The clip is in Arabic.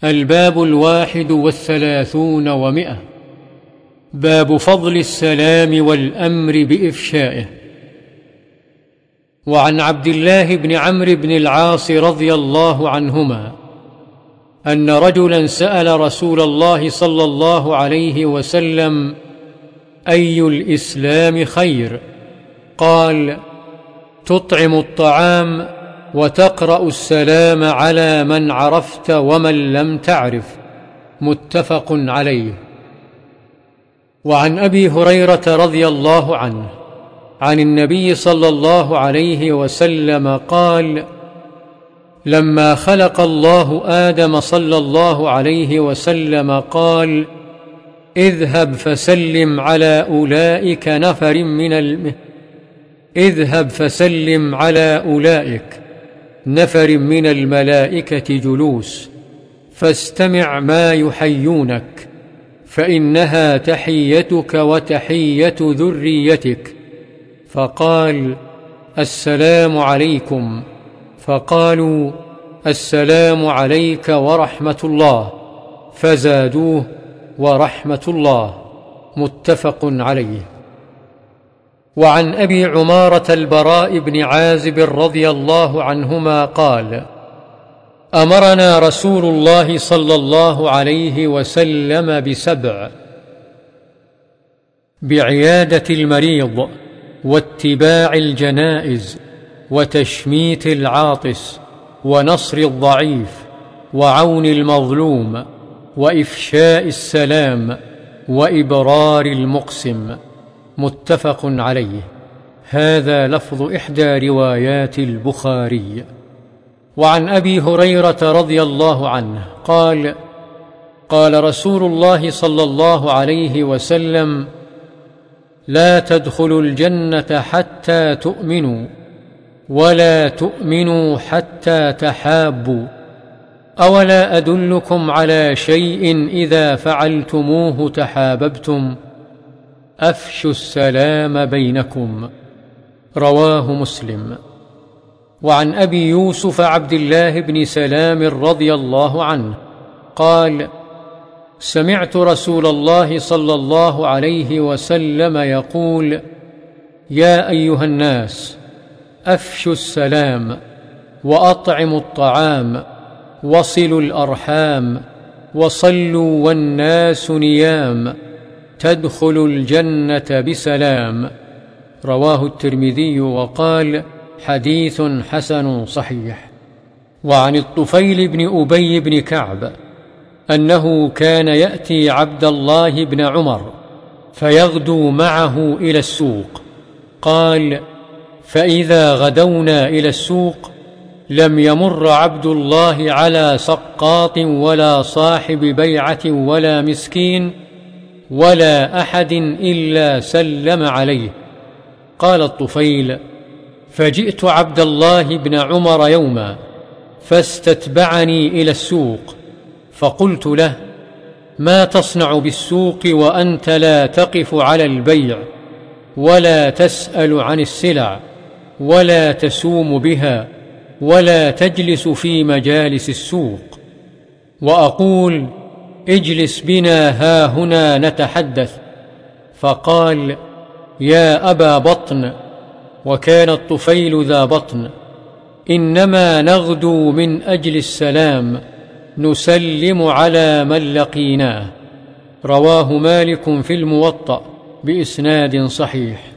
الباب 31 باب فضل السلام والأمر بإفشائه. وعن عبد الله بن عمرو بن العاص رضي الله عنهما أن رجلا سأل رسول الله صلى الله عليه وسلم: أي الإسلام خير؟ قال: تطعم الطعام وتقرأ السلام على من عرفت ومن لم تعرف. متفق عليه. وعن أبي هريرة رضي الله عنه عن النبي صلى الله عليه وسلم قال: لما خلق الله آدم صلى الله عليه وسلم قال: اذهب فسلم على أولئك نفر من الملائكة جلوس، فاستمع ما يحيونك، فإنها تحيتك وتحية ذريتك. فقال: السلام عليكم. فقالوا: السلام عليك ورحمة الله. فزادوه: ورحمة الله. متفق عليه. وعن أبي عمارة البراء بن عازب رضي الله عنهما قال: أمرنا رسول الله صلى الله عليه وسلم ب7: بعيادة المريض، واتباع الجنائز، وتشميت العاطس، ونصر الضعيف، وعون المظلوم، وإفشاء السلام، وإبرار المقسم. متفق عليه. هذا لفظ إحدى روايات البخاري. وعن أبي هريرة رضي الله عنه قال: قال رسول الله صلى الله عليه وسلم: لا تدخلوا الجنة حتى تؤمنوا، ولا تؤمنوا حتى تحابوا. أولا أدلكم على شيء إذا فعلتموه تحاببتم؟ أفشوا السلام بينكم. رواه مسلم. وعن أبي يوسف عبد الله بن سلام رضي الله عنه قال: سمعت رسول الله صلى الله عليه وسلم يقول: يا أيها الناس، أفشوا السلام، وأطعموا الطعام، وصلوا الأرحام، وصلوا والناس نيام، تدخلوا الجنة بسلام. رواه الترمذي وقال: حديث حسن صحيح. وعن الطفيل بن أبي بن كعب أنه كان يأتي عبد الله بن عمر فيغدو معه إلى السوق. قال: فإذا غدونا إلى السوق لم يمر عبد الله على سقاط ولا صاحب بيعة ولا مسكين ولا أحد إلا سلم عليه. قال الطفيل: فجئت عبد الله بن عمر يوما فاستتبعني إلى السوق، فقلت له: ما تصنع بالسوق وأنت لا تقف على البيع، ولا تسأل عن السلع، ولا تسوم بها، ولا تجلس في مجالس السوق؟ وأقول: اجلس بنا هاهنا نتحدث. فقال: يا أبا بطن، وكان الطفيل ذا بطن، إنما نغدو من أجل السلام، نسلم على من لقيناه. رواه مالك في الموطأ بإسناد صحيح.